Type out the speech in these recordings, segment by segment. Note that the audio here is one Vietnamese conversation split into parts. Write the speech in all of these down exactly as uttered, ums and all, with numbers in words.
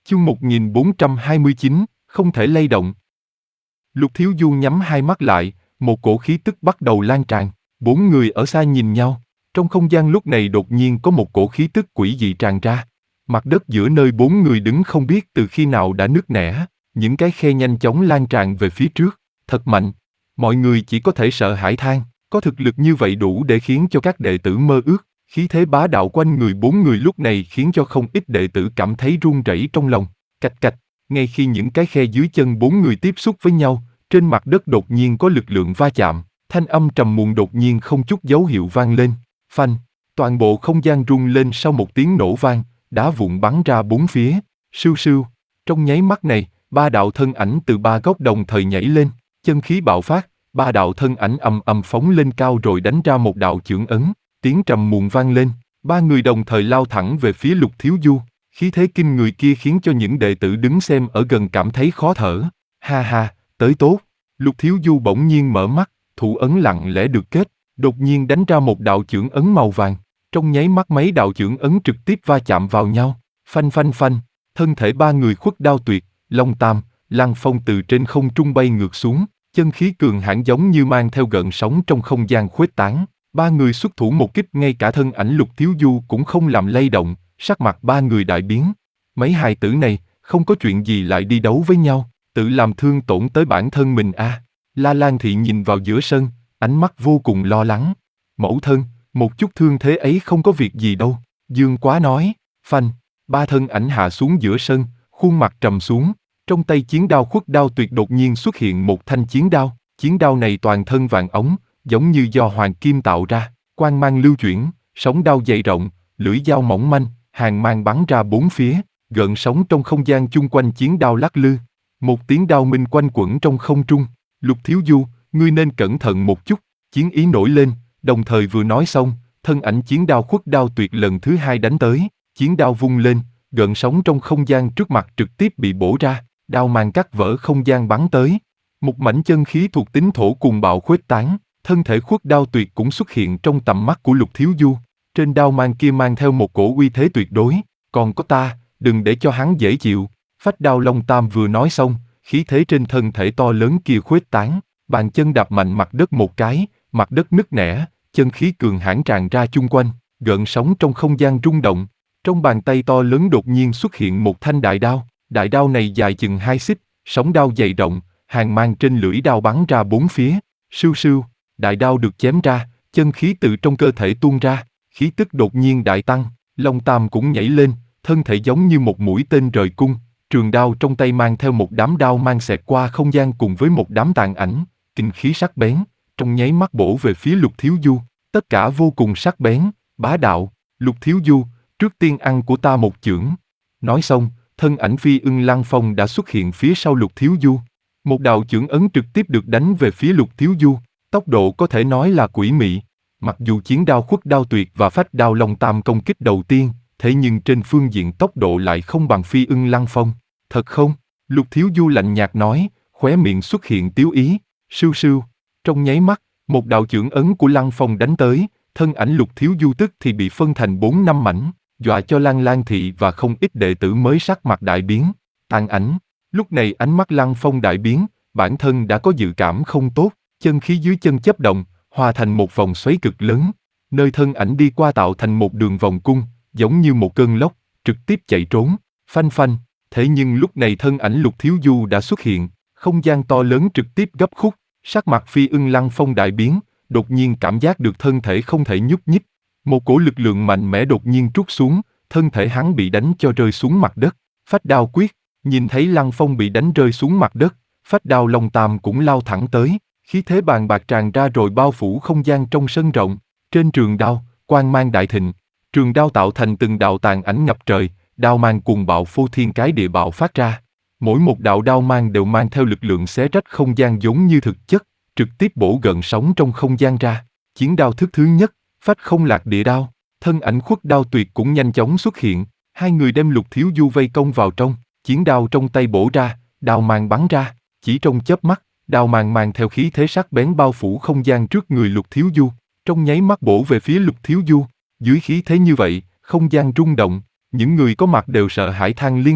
Chương một nghìn bốn trăm hai mươi chín, không thể lay động. Lục Thiếu Du nhắm hai mắt lại, một cổ khí tức bắt đầu lan tràn. Bốn người ở xa nhìn nhau. Trong không gian lúc này đột nhiên có một cổ khí tức quỷ dị tràn ra. Mặt đất giữa nơi bốn người đứng không biết từ khi nào đã nứt nẻ. Những cái khe nhanh chóng lan tràn về phía trước. Thật mạnh. Mọi người chỉ có thể sợ hãi than. Có thực lực như vậy đủ để khiến cho các đệ tử mơ ước. Khí thế bá đạo quanh người bốn người lúc này khiến cho không ít đệ tử cảm thấy run rẩy trong lòng. Cạch cạch, ngay khi những cái khe dưới chân bốn người tiếp xúc với nhau, trên mặt đất đột nhiên có lực lượng va chạm, thanh âm trầm muộn đột nhiên không chút dấu hiệu vang lên. Phanh, toàn bộ không gian rung lên sau một tiếng nổ vang, đá vụn bắn ra bốn phía. Sưu sưu, trong nháy mắt này, ba đạo thân ảnh từ ba góc đồng thời nhảy lên, chân khí bạo phát, ba đạo thân ảnh ầm ầm phóng lên cao rồi đánh ra một đạo chưởng ấn. Tiếng trầm muộn vang lên, ba người đồng thời lao thẳng về phía Lục Thiếu Du. Khí thế kinh người kia khiến cho những đệ tử đứng xem ở gần cảm thấy khó thở. Ha ha, tới tốt. Lục Thiếu Du bỗng nhiên mở mắt, thủ ấn lặng lẽ được kết, đột nhiên đánh ra một đạo chưởng ấn màu vàng. Trong nháy mắt mấy đạo chưởng ấn trực tiếp va chạm vào nhau. Phanh phanh phanh, thân thể ba người khuất đao tuyệt, Long Tam, Lăng Phong từ trên không trung bay ngược xuống, chân khí cường hãn giống như mang theo gợn sóng trong không gian khuếch tán. Ba người xuất thủ một kích ngay cả thân ảnh Lục Thiếu Du cũng không làm lay động, sắc mặt ba người đại biến. Mấy hài tử này, không có chuyện gì lại đi đấu với nhau, tự làm thương tổn tới bản thân mình à. La Lan Thị nhìn vào giữa sân, ánh mắt vô cùng lo lắng. Mẫu thân, một chút thương thế ấy không có việc gì đâu, Dương Quá nói. Phanh, ba thân ảnh hạ xuống giữa sân, khuôn mặt trầm xuống, trong tay chiến đao khuất đao tuyệt đột nhiên xuất hiện một thanh chiến đao, chiến đao này toàn thân vàng ống, giống như do hoàng kim tạo ra, quang mang lưu chuyển, sóng đao dày rộng, lưỡi dao mỏng manh, hàn mang bắn ra bốn phía, gợn sóng trong không gian chung quanh chiến đao lắc lư. Một tiếng đao minh quanh quẩn trong không trung. Lục Thiếu Du, ngươi nên cẩn thận một chút. Chiến ý nổi lên, đồng thời vừa nói xong, thân ảnh chiến đao khuất đao tuyệt lần thứ hai đánh tới, chiến đao vung lên, gợn sóng trong không gian trước mặt trực tiếp bị bổ ra, đao mang cắt vỡ không gian bắn tới. Một mảnh chân khí thuộc tính thổ cùng bạo khuếch tán. Thân thể khuất đao tuyệt cũng xuất hiện trong tầm mắt của Lục Thiếu Du. Trên đao mang kia mang theo một cổ uy thế tuyệt đối. Còn có ta, đừng để cho hắn dễ chịu. Phách đao Long Tam vừa nói xong, khí thế trên thân thể to lớn kia khuếch tán. Bàn chân đạp mạnh mặt đất một cái, mặt đất nứt nẻ, chân khí cường hãn tràn ra chung quanh, gợn sóng trong không gian rung động. Trong bàn tay to lớn đột nhiên xuất hiện một thanh đại đao. Đại đao này dài chừng hai xích, sóng đao dày rộng, hàn mang trên lưỡi đao bắn ra bốn phía. Sưu sưu. Đại đao được chém ra, chân khí từ trong cơ thể tuôn ra, khí tức đột nhiên đại tăng, Long Tam cũng nhảy lên, thân thể giống như một mũi tên rời cung, trường đao trong tay mang theo một đám đao mang xẹt qua không gian cùng với một đám tàn ảnh, kinh khí sắc bén, trong nháy mắt bổ về phía Lục Thiếu Du, tất cả vô cùng sắc bén, bá đạo. Lục Thiếu Du, trước tiên ăn của ta một chưởng. Nói xong, thân ảnh Phi Ưng Lăng Phong đã xuất hiện phía sau Lục Thiếu Du. Một đạo chưởng ấn trực tiếp được đánh về phía Lục Thiếu Du. Tốc độ có thể nói là quỷ mị. Mặc dù chiến đao khuất đao tuyệt và phách đao Long Tam công kích đầu tiên, thế nhưng trên phương diện tốc độ lại không bằng Phi Ưng Lăng Phong. Thật không? Lục Thiếu Du lạnh nhạt nói, khóe miệng xuất hiện tiếu ý. Sưu sưu. Trong nháy mắt, một đạo chưởng ấn của Lăng Phong đánh tới, thân ảnh Lục Thiếu Du tức thì bị phân thành bốn năm mảnh, dọa cho Lan Lan Thị và không ít đệ tử mới sắc mặt đại biến. Tàn ảnh. Lúc này ánh mắt Lăng Phong đại biến, bản thân đã có dự cảm không tốt. Chân khí dưới chân chấp động, hòa thành một vòng xoáy cực lớn, nơi thân ảnh đi qua tạo thành một đường vòng cung, giống như một cơn lốc, trực tiếp chạy trốn. Phanh phanh, thế nhưng lúc này thân ảnh Lục Thiếu Du đã xuất hiện, không gian to lớn trực tiếp gấp khúc, sắc mặt Phi Ưng Lăng Phong đại biến, đột nhiên cảm giác được thân thể không thể nhúc nhích. Một cổ lực lượng mạnh mẽ đột nhiên trút xuống, thân thể hắn bị đánh cho rơi xuống mặt đất. Phách đao quyết, nhìn thấy Lăng Phong bị đánh rơi xuống mặt đất, phách đao Long Tam cũng lao thẳng tới. Khí thế bàn bạc tràn ra rồi bao phủ không gian trong sân rộng. Trên trường đao, quang mang đại thịnh. Trường đao tạo thành từng đạo tàn ảnh ngập trời, đao mang cuồng bạo phô thiên cái địa bạo phát ra. Mỗi một đạo đao mang đều mang theo lực lượng xé rách không gian giống như thực chất, trực tiếp bổ gợn sóng trong không gian ra. Chiến đao thức thứ nhất, phách không lạc địa đao. Thân ảnh khuất đao tuyệt cũng nhanh chóng xuất hiện. Hai người đem Lục Thiếu Du vây công vào trong. Chiến đao trong tay bổ ra, đao mang bắn ra. Chỉ trong chớp mắt, đao mang mang theo khí thế sắc bén bao phủ không gian trước người Lục Thiếu Du, trong nháy mắt bổ về phía Lục Thiếu Du. Dưới khí thế như vậy, không gian rung động, những người có mặt đều sợ hãi than liên tục.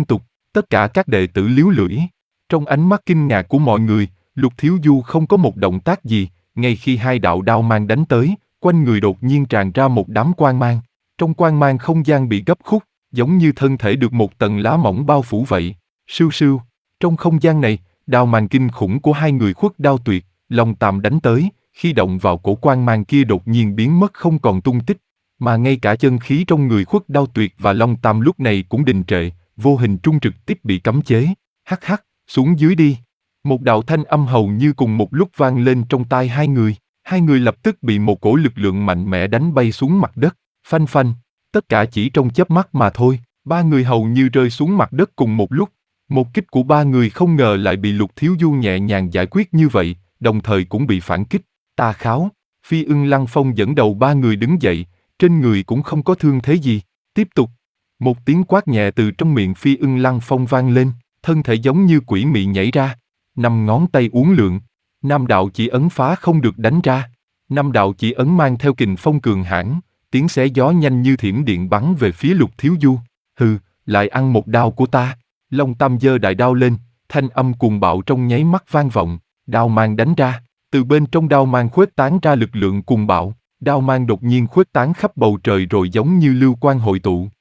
Tất cả các đệ tử líu lưỡi. Trong ánh mắt kinh ngạc của mọi người, Lục Thiếu Du không có một động tác gì, ngay khi hai đạo đao mang đánh tới, quanh người đột nhiên tràn ra một đám quang mang. Trong quang mang không gian bị gấp khúc, giống như thân thể được một tầng lá mỏng bao phủ vậy. Sưu sưu, trong không gian này, đao mang kinh khủng của hai người Khuất Đao Tuyệt, Long Tam đánh tới, khi động vào cổ quang mang kia đột nhiên biến mất không còn tung tích, mà ngay cả chân khí trong người Khuất Đao Tuyệt và Long Tam lúc này cũng đình trệ, vô hình trung trực tiếp bị cấm chế. Hắc hắc, xuống dưới đi. Một đạo thanh âm hầu như cùng một lúc vang lên trong tai hai người, hai người lập tức bị một cổ lực lượng mạnh mẽ đánh bay xuống mặt đất, phanh phanh, tất cả chỉ trong chớp mắt mà thôi, ba người hầu như rơi xuống mặt đất cùng một lúc. Một kích của ba người không ngờ lại bị Lục Thiếu Du nhẹ nhàng giải quyết như vậy, đồng thời cũng bị phản kích. Tà Kháo, Phi Ưng Lăng Phong dẫn đầu ba người đứng dậy, trên người cũng không có thương thế gì. Tiếp tục, một tiếng quát nhẹ từ trong miệng Phi Ưng Lăng Phong vang lên, thân thể giống như quỷ mị nhảy ra, năm ngón tay uốn lượn, năm đạo chỉ ấn phá không được đánh ra, năm đạo chỉ ấn mang theo kình phong cường hãn, tiếng xé gió nhanh như thiểm điện bắn về phía Lục Thiếu Du. Hừ, lại ăn một đao của ta. Long Tam giơ đại đao lên, thanh âm cuồng bạo trong nháy mắt vang vọng, đao mang đánh ra, từ bên trong đao mang khuếch tán ra lực lượng cuồng bạo, đao mang đột nhiên khuếch tán khắp bầu trời rồi giống như lưu quang hội tụ,